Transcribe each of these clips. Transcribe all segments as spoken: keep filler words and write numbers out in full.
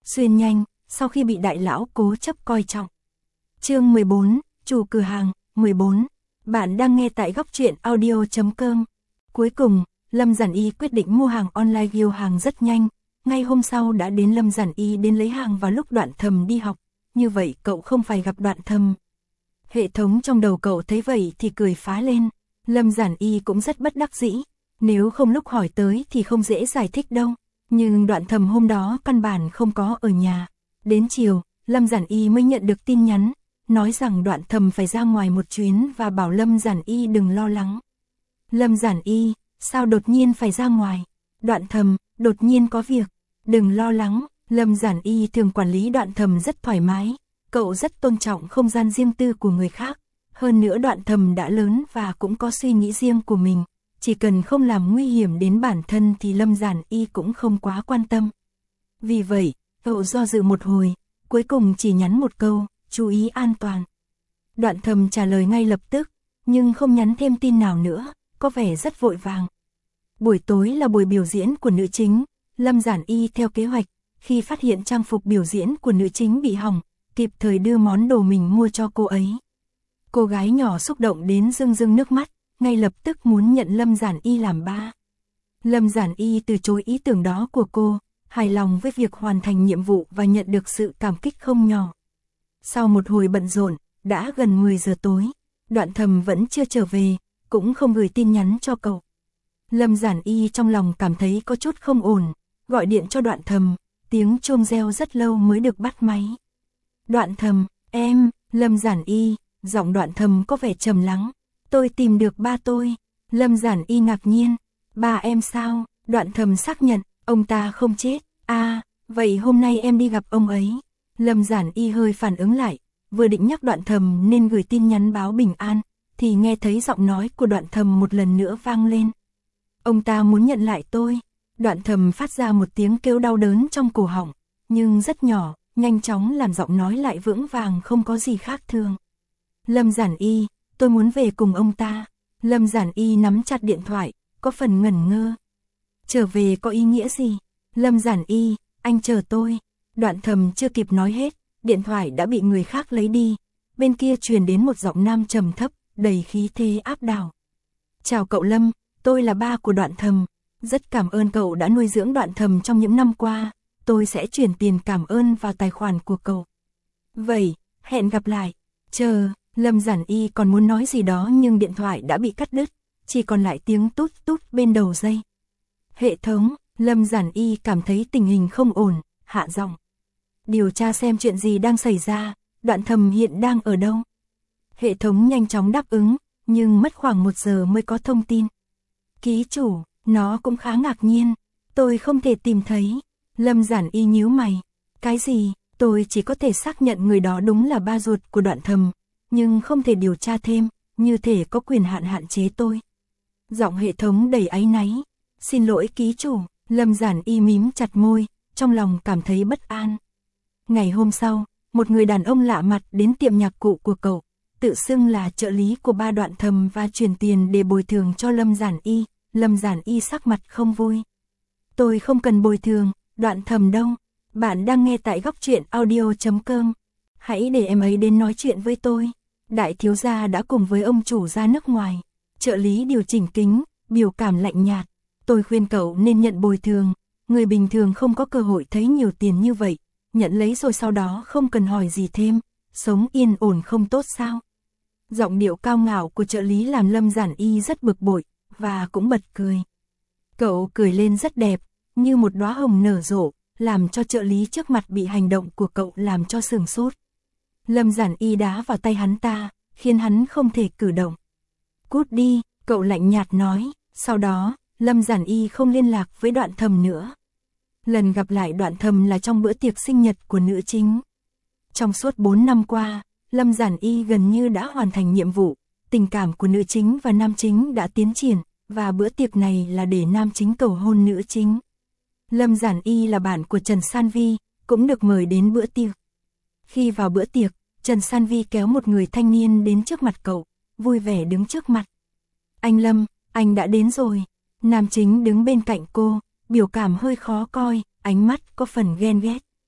xuyên nhanh, sau khi bị đại lão cố chấp coi trọng. Chương mười bốn, chủ cửa hàng, mười bốn. Bạn đang nghe tại góc truyện audio chấm com. Cuối cùng, Lâm Giản Y quyết định mua hàng online, ghiêu hàng rất nhanh, ngay hôm sau đã đến Lâm Giản Y đến lấy hàng vào lúc Đoạn Thầm đi học, như vậy cậu không phải gặp Đoạn Thầm. Hệ thống trong đầu cậu thấy vậy thì cười phá lên, Lâm Giản Y cũng rất bất đắc dĩ, nếu không lúc hỏi tới thì không dễ giải thích đâu, nhưng Đoạn Thầm hôm đó căn bản không có ở nhà. Đến chiều, Lâm Giản Y mới nhận được tin nhắn, nói rằng Đoạn Thầm phải ra ngoài một chuyến và bảo Lâm Giản Y đừng lo lắng. Lâm Giản Y, sao đột nhiên phải ra ngoài? Đoạn Thầm, đột nhiên có việc, đừng lo lắng. Lâm Giản Y thường quản lý Đoạn Thầm rất thoải mái, cậu rất tôn trọng không gian riêng tư của người khác. Hơn nữa Đoạn Thầm đã lớn và cũng có suy nghĩ riêng của mình, chỉ cần không làm nguy hiểm đến bản thân thì Lâm Giản Y cũng không quá quan tâm. Vì vậy, cậu do dự một hồi, cuối cùng chỉ nhắn một câu, chú ý an toàn. Đoạn Thầm trả lời ngay lập tức, nhưng không nhắn thêm tin nào nữa, có vẻ rất vội vàng. Buổi tối là buổi biểu diễn của nữ chính, Lâm Giản Y theo kế hoạch, khi phát hiện trang phục biểu diễn của nữ chính bị hỏng, kịp thời đưa món đồ mình mua cho cô ấy. Cô gái nhỏ xúc động đến rưng rưng nước mắt, ngay lập tức muốn nhận Lâm Giản Y làm ba. Lâm Giản Y từ chối ý tưởng đó của cô, hài lòng với việc hoàn thành nhiệm vụ và nhận được sự cảm kích không nhỏ. Sau một hồi bận rộn, đã gần mười giờ tối, Đoạn Thầm vẫn chưa trở về, cũng không gửi tin nhắn cho cậu. Lâm Giản Y trong lòng cảm thấy có chút không ổn, gọi điện cho Đoạn Thầm, tiếng chuông reo rất lâu mới được bắt máy. Đoạn Thầm, em, Lâm Giản Y, giọng Đoạn Thầm có vẻ trầm lắng, tôi tìm được ba tôi. Lâm Giản Y ngạc nhiên, ba em sao? Đoạn Thầm xác nhận, ông ta không chết. À, vậy hôm nay em đi gặp ông ấy. Lâm Giản Y hơi phản ứng lại, vừa định nhắc Đoạn Thầm nên gửi tin nhắn báo bình an, thì nghe thấy giọng nói của Đoạn Thầm một lần nữa vang lên. Ông ta muốn nhận lại tôi. Đoạn Thầm phát ra một tiếng kêu đau đớn trong cổ họng, nhưng rất nhỏ, nhanh chóng làm giọng nói lại vững vàng không có gì khác thường. Lâm Giản Y, tôi muốn về cùng ông ta. Lâm Giản Y nắm chặt điện thoại, có phần ngẩn ngơ. Trở về có ý nghĩa gì? Lâm Giản Y, anh chờ tôi. Đoạn Thầm chưa kịp nói hết, điện thoại đã bị người khác lấy đi. Bên kia truyền đến một giọng nam trầm thấp, đầy khí thế áp đảo. Chào cậu Lâm, tôi là ba của Đoạn Thầm. Rất cảm ơn cậu đã nuôi dưỡng Đoạn Thầm trong những năm qua. Tôi sẽ chuyển tiền cảm ơn vào tài khoản của cậu. Vậy, hẹn gặp lại. Chờ, Lâm Giản Y còn muốn nói gì đó nhưng điện thoại đã bị cắt đứt, chỉ còn lại tiếng tút tút bên đầu dây. Hệ thống, Lâm Giản Y cảm thấy tình hình không ổn, hạ giọng. Điều tra xem chuyện gì đang xảy ra, Đoạn Thầm hiện đang ở đâu. Hệ thống nhanh chóng đáp ứng, nhưng mất khoảng một giờ mới có thông tin. Ký chủ, nó cũng khá ngạc nhiên, tôi không thể tìm thấy. Lâm Giản Y nhíu mày, cái gì, tôi chỉ có thể xác nhận người đó đúng là ba ruột của Đoạn Thầm, nhưng không thể điều tra thêm, như thể có quyền hạn hạn chế tôi. Giọng hệ thống đầy áy náy, xin lỗi ký chủ. Lâm Giản Y mím chặt môi, trong lòng cảm thấy bất an. Ngày hôm sau, một người đàn ông lạ mặt đến tiệm nhạc cụ của cậu, tự xưng là trợ lý của ba Đoạn Thầm và chuyển tiền để bồi thường cho Lâm Giản Y. Lâm Giản Y sắc mặt không vui. Tôi không cần bồi thường, Đoạn Thầm đâu. Bạn đang nghe tại góc truyện audio chấm com. Hãy để em ấy đến nói chuyện với tôi. Đại thiếu gia đã cùng với ông chủ ra nước ngoài. Trợ lý điều chỉnh kính, biểu cảm lạnh nhạt. Tôi khuyên cậu nên nhận bồi thường. Người bình thường không có cơ hội thấy nhiều tiền như vậy. Nhận lấy rồi sau đó không cần hỏi gì thêm. Sống yên ổn không tốt sao? Giọng điệu cao ngạo của trợ lý làm Lâm Giản Y rất bực bội, và cũng bật cười. Cậu cười lên rất đẹp, như một đóa hồng nở rộ, làm cho trợ lý trước mặt bị hành động của cậu làm cho sửng sốt. Lâm Giản Y đá vào tay hắn ta, khiến hắn không thể cử động. Cút đi, cậu lạnh nhạt nói. Sau đó, Lâm Giản Y không liên lạc với Đoạn Thầm nữa. Lần gặp lại Đoạn Thầm là trong bữa tiệc sinh nhật của nữ chính. Trong suốt bốn năm qua, Lâm Giản Y gần như đã hoàn thành nhiệm vụ. Tình cảm của nữ chính và nam chính đã tiến triển, và bữa tiệc này là để nam chính cầu hôn nữ chính. Lâm Giản Y là bạn của Trần San Vi, cũng được mời đến bữa tiệc. Khi vào bữa tiệc, Trần San Vi kéo một người thanh niên đến trước mặt cậu, vui vẻ đứng trước mặt. Anh Lâm, anh đã đến rồi. Nam chính đứng bên cạnh cô, biểu cảm hơi khó coi, ánh mắt có phần ghen ghét.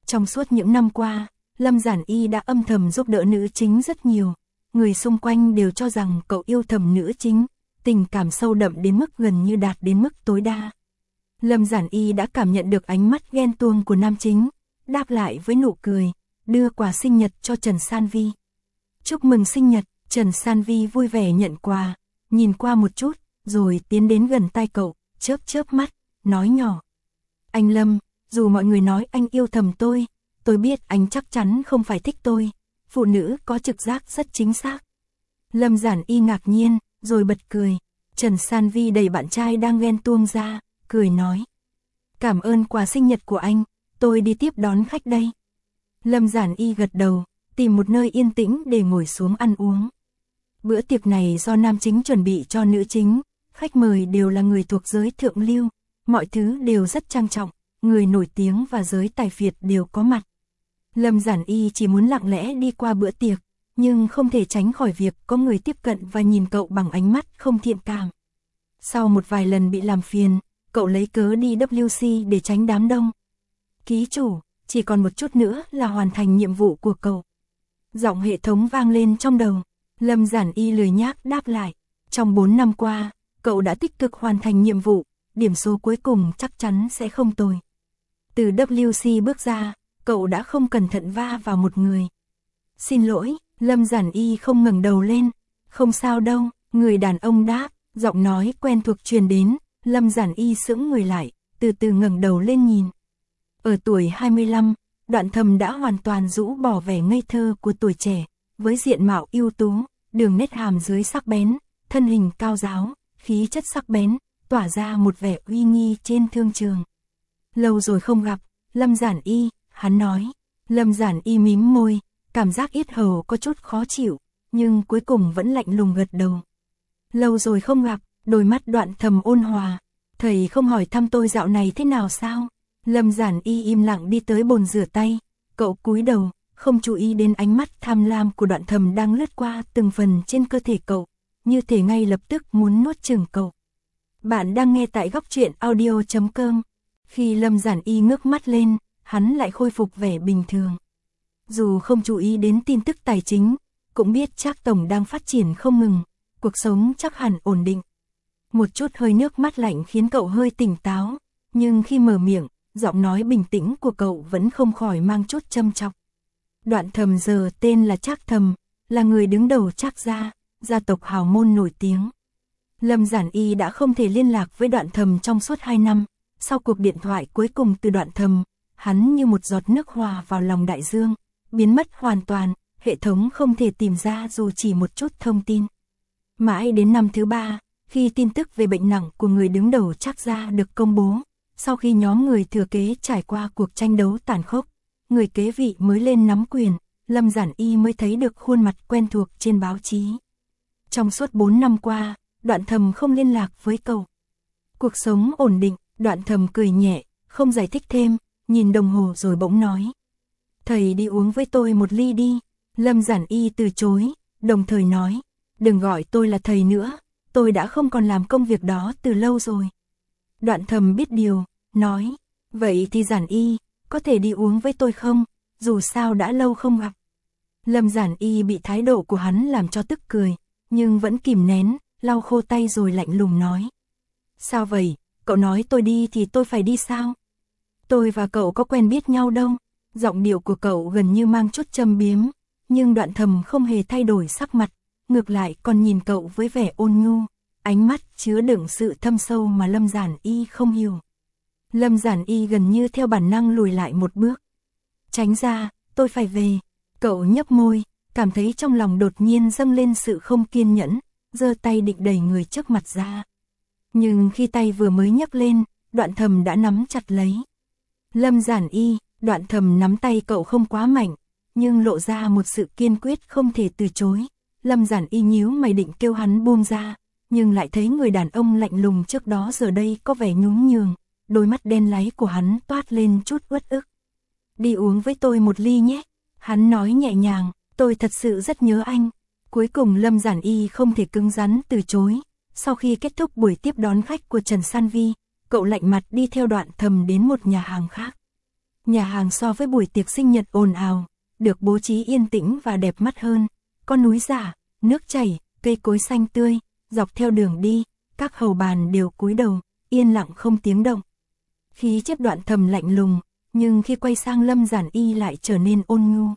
Trong suốt những năm qua, Lâm Giản Y đã âm thầm giúp đỡ nữ chính rất nhiều. Người xung quanh đều cho rằng cậu yêu thầm nữ chính, tình cảm sâu đậm đến mức gần như đạt đến mức tối đa. Lâm Giản Y đã cảm nhận được ánh mắt ghen tuông của nam chính, đáp lại với nụ cười, đưa quà sinh nhật cho Trần San Vi. Chúc mừng sinh nhật, Trần San Vi vui vẻ nhận quà, nhìn qua một chút, rồi tiến đến gần tai cậu, chớp chớp mắt, nói nhỏ. Anh Lâm, dù mọi người nói anh yêu thầm tôi, tôi biết anh chắc chắn không phải thích tôi, phụ nữ có trực giác rất chính xác. Lâm Giản Y ngạc nhiên, rồi bật cười. Trần San Vi đẩy bạn trai đang ghen tuông ra, cười nói. Cảm ơn quà sinh nhật của anh, tôi đi tiếp đón khách đây. Lâm Giản Y gật đầu, tìm một nơi yên tĩnh để ngồi xuống ăn uống. Bữa tiệc này do nam chính chuẩn bị cho nữ chính, khách mời đều là người thuộc giới thượng lưu, mọi thứ đều rất trang trọng, người nổi tiếng và giới tài phiệt đều có mặt. Lâm Giản Y chỉ muốn lặng lẽ đi qua bữa tiệc, nhưng không thể tránh khỏi việc có người tiếp cận và nhìn cậu bằng ánh mắt không thiện cảm. Sau một vài lần bị làm phiền, cậu lấy cớ đi W C để tránh đám đông. Ký chủ, chỉ còn một chút nữa là hoàn thành nhiệm vụ của cậu. Giọng hệ thống vang lên trong đầu. Lâm Giản Y lười nhác đáp lại. Trong bốn năm qua, cậu đã tích cực hoàn thành nhiệm vụ, điểm số cuối cùng chắc chắn sẽ không tồi. Từ W C bước ra, cậu đã không cẩn thận va vào một người. Xin lỗi, Lâm Giản Y không ngẩng đầu lên. Không sao đâu, người đàn ông đáp, giọng nói quen thuộc truyền đến. Lâm Giản Y sững người lại, từ từ ngẩng đầu lên nhìn. Ở tuổi hai mươi lăm, Đoạn Thầm đã hoàn toàn rũ bỏ vẻ ngây thơ của tuổi trẻ, với diện mạo ưu tú, đường nét hàm dưới sắc bén, thân hình cao ráo, khí chất sắc bén, tỏa ra một vẻ uy nghi trên thương trường. Lâu rồi không gặp, Lâm Giản Y, hắn nói. Lâm Giản Y mím môi, cảm giác yết hầu có chút khó chịu, nhưng cuối cùng vẫn lạnh lùng gật đầu. Lâu rồi không gặp, đôi mắt Đoạn Thầm ôn hòa. Thầy không hỏi thăm tôi dạo này thế nào sao? Lâm Giản Y im lặng đi tới bồn rửa tay, cậu cúi đầu, không chú ý đến ánh mắt tham lam của Đoạn Thầm đang lướt qua từng phần trên cơ thể cậu, như thể ngay lập tức muốn nuốt chửng cậu. Bạn đang nghe tại góc truyện audio chấm com. Khi Lâm Giản Y ngước mắt lên, hắn lại khôi phục vẻ bình thường. Dù không chú ý đến tin tức tài chính, cũng biết Trác tổng đang phát triển không ngừng, cuộc sống chắc hẳn ổn định. Một chút hơi nước mắt lạnh khiến cậu hơi tỉnh táo, nhưng khi mở miệng, giọng nói bình tĩnh của cậu vẫn không khỏi mang chút châm chọc. Đoạn Thầm giờ tên là Trác Thầm, là người đứng đầu Trác gia, gia tộc hào môn nổi tiếng. Lâm Giản Y đã không thể liên lạc với Đoạn Thầm trong suốt hai năm, sau cuộc điện thoại cuối cùng từ Đoạn Thầm, hắn như một giọt nước hòa vào lòng đại dương, biến mất hoàn toàn, hệ thống không thể tìm ra dù chỉ một chút thông tin. Mãi đến năm thứ ba, khi tin tức về bệnh nặng của người đứng đầu Trác gia được công bố, sau khi nhóm người thừa kế trải qua cuộc tranh đấu tàn khốc, người kế vị mới lên nắm quyền, Lâm Giản Y mới thấy được khuôn mặt quen thuộc trên báo chí. Trong suốt bốn năm qua, Đoạn Thầm không liên lạc với cậu. Cuộc sống ổn định, Đoạn Thầm cười nhẹ, không giải thích thêm, nhìn đồng hồ rồi bỗng nói. Thầy đi uống với tôi một ly đi. Lâm Giản Y từ chối, đồng thời nói, đừng gọi tôi là thầy nữa, tôi đã không còn làm công việc đó từ lâu rồi. Đoạn Thầm biết điều, nói, vậy thì Giản Y, có thể đi uống với tôi không, dù sao đã lâu không gặp. Lâm Giản Y bị thái độ của hắn làm cho tức cười, nhưng vẫn kìm nén, lau khô tay rồi lạnh lùng nói. Sao vậy, cậu nói tôi đi thì tôi phải đi sao? Tôi và cậu có quen biết nhau đâu. Giọng điệu của cậu gần như mang chút châm biếm, nhưng Đoạn Thầm không hề thay đổi sắc mặt, ngược lại còn nhìn cậu với vẻ ôn nhu, ánh mắt chứa đựng sự thâm sâu mà Lâm Giản Y không hiểu. Lâm Giản Y gần như theo bản năng lùi lại một bước. Tránh ra, tôi phải về. Cậu nhấp môi, cảm thấy trong lòng đột nhiên dâng lên sự không kiên nhẫn, giơ tay định đẩy người trước mặt ra. Nhưng khi tay vừa mới nhấc lên, Đoạn Thầm đã nắm chặt lấy. Lâm Giản Y, Đoạn Thầm nắm tay cậu không quá mạnh, nhưng lộ ra một sự kiên quyết không thể từ chối. Lâm Giản Y nhíu mày định kêu hắn buông ra, nhưng lại thấy người đàn ông lạnh lùng trước đó giờ đây có vẻ nhún nhường, đôi mắt đen láy của hắn toát lên chút uất ức. Đi uống với tôi một ly nhé, hắn nói nhẹ nhàng, tôi thật sự rất nhớ anh. Cuối cùng Lâm Giản Y không thể cứng rắn từ chối, sau khi kết thúc buổi tiếp đón khách của Trần San Vi, cậu lạnh mặt đi theo Đoạn Thầm đến một nhà hàng khác. Nhà hàng so với buổi tiệc sinh nhật ồn ào, được bố trí yên tĩnh và đẹp mắt hơn. Có núi giả, nước chảy, cây cối xanh tươi, dọc theo đường đi, các hầu bàn đều cúi đầu, yên lặng không tiếng động. Khí chất Đoạn Thầm lạnh lùng, nhưng khi quay sang Lâm Giản Y lại trở nên ôn nhu.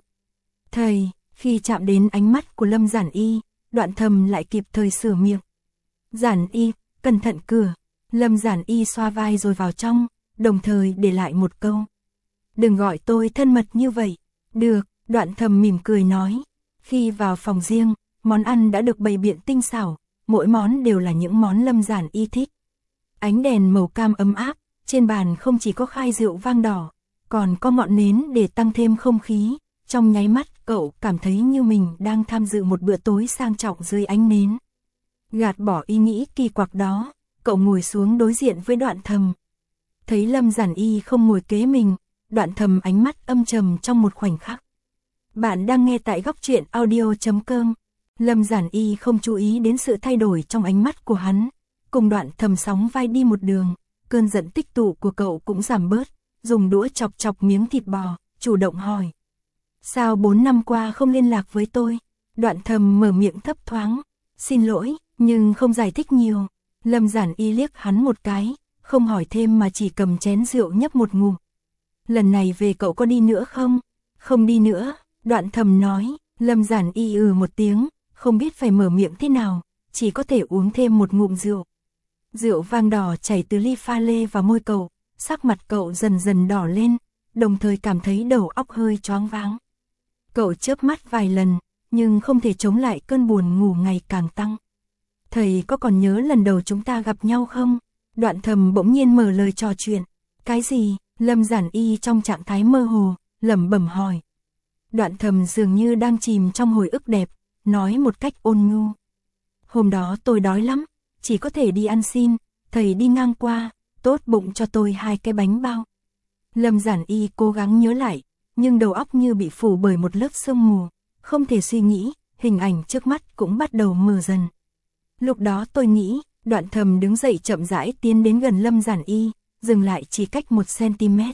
Thầy, khi chạm đến ánh mắt của Lâm Giản Y, Đoạn Thầm lại kịp thời sửa miệng. Giản Y, cẩn thận cửa. Lâm Giản Y xoa vai rồi vào trong, đồng thời để lại một câu. Đừng gọi tôi thân mật như vậy. Được, Đoạn Thầm mỉm cười nói. Khi vào phòng riêng, món ăn đã được bày biện tinh xảo, mỗi món đều là những món Lâm Giản Y thích. Ánh đèn màu cam ấm áp, trên bàn không chỉ có khai rượu vang đỏ, còn có ngọn nến để tăng thêm không khí. Trong nháy mắt cậu cảm thấy như mình đang tham dự một bữa tối sang trọng dưới ánh nến. Gạt bỏ ý nghĩ kỳ quặc đó, cậu ngồi xuống đối diện với Đoạn Thầm. Thấy Lâm Giản Y không ngồi kế mình, Đoạn Thầm ánh mắt âm trầm trong một khoảnh khắc. Bạn đang nghe tại góc truyện audio chấm com. Lâm Giản Y không chú ý đến sự thay đổi trong ánh mắt của hắn, cùng Đoạn Thầm sóng vai đi một đường, cơn giận tích tụ của cậu cũng giảm bớt, dùng đũa chọc chọc miếng thịt bò, chủ động hỏi. Sao bốn năm qua không liên lạc với tôi? Đoạn Thầm mở miệng thấp thoáng. Xin lỗi, nhưng không giải thích nhiều. Lâm Giản Y liếc hắn một cái, không hỏi thêm mà chỉ cầm chén rượu nhấp một ngụm. Lần này về cậu có đi nữa không? Không đi nữa, Đoạn Thầm nói. Lâm Giản Y ừ một tiếng, không biết phải mở miệng thế nào, chỉ có thể uống thêm một ngụm rượu. Rượu vang đỏ chảy từ ly pha lê vào môi cậu, sắc mặt cậu dần dần đỏ lên, đồng thời cảm thấy đầu óc hơi choáng váng. Cậu chớp mắt vài lần, nhưng không thể chống lại cơn buồn ngủ ngày càng tăng. Thầy có còn nhớ lần đầu chúng ta gặp nhau không? Đoạn Thầm bỗng nhiên mở lời trò chuyện. Cái gì? Lâm Giản Y trong trạng thái mơ hồ, lẩm bẩm hỏi. Đoạn Thầm dường như đang chìm trong hồi ức đẹp, nói một cách ôn nhu. Hôm đó tôi đói lắm, chỉ có thể đi ăn xin, thầy đi ngang qua, tốt bụng cho tôi hai cái bánh bao. Lâm Giản Y cố gắng nhớ lại, nhưng đầu óc như bị phủ bởi một lớp sương mù, không thể suy nghĩ, hình ảnh trước mắt cũng bắt đầu mờ dần. Lúc đó tôi nghĩ, Đoạn Thầm đứng dậy chậm rãi tiến đến gần Lâm Giản Y, dừng lại chỉ cách một xăng-ti-mét.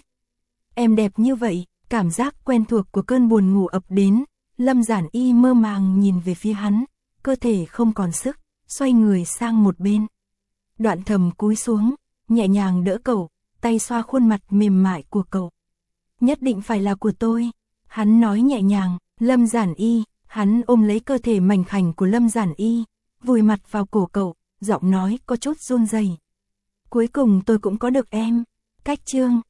Em đẹp như vậy, cảm giác quen thuộc của cơn buồn ngủ ập đến, Lâm Giản Y mơ màng nhìn về phía hắn, cơ thể không còn sức, xoay người sang một bên. Đoạn Thầm cúi xuống, nhẹ nhàng đỡ cậu, tay xoa khuôn mặt mềm mại của cậu. Nhất định phải là của tôi, hắn nói nhẹ nhàng. Lâm Giản Y, hắn ôm lấy cơ thể mảnh khảnh của Lâm Giản Y, vùi mặt vào cổ cậu, giọng nói có chút run rẩy. Cuối cùng tôi cũng có được em. Cách chương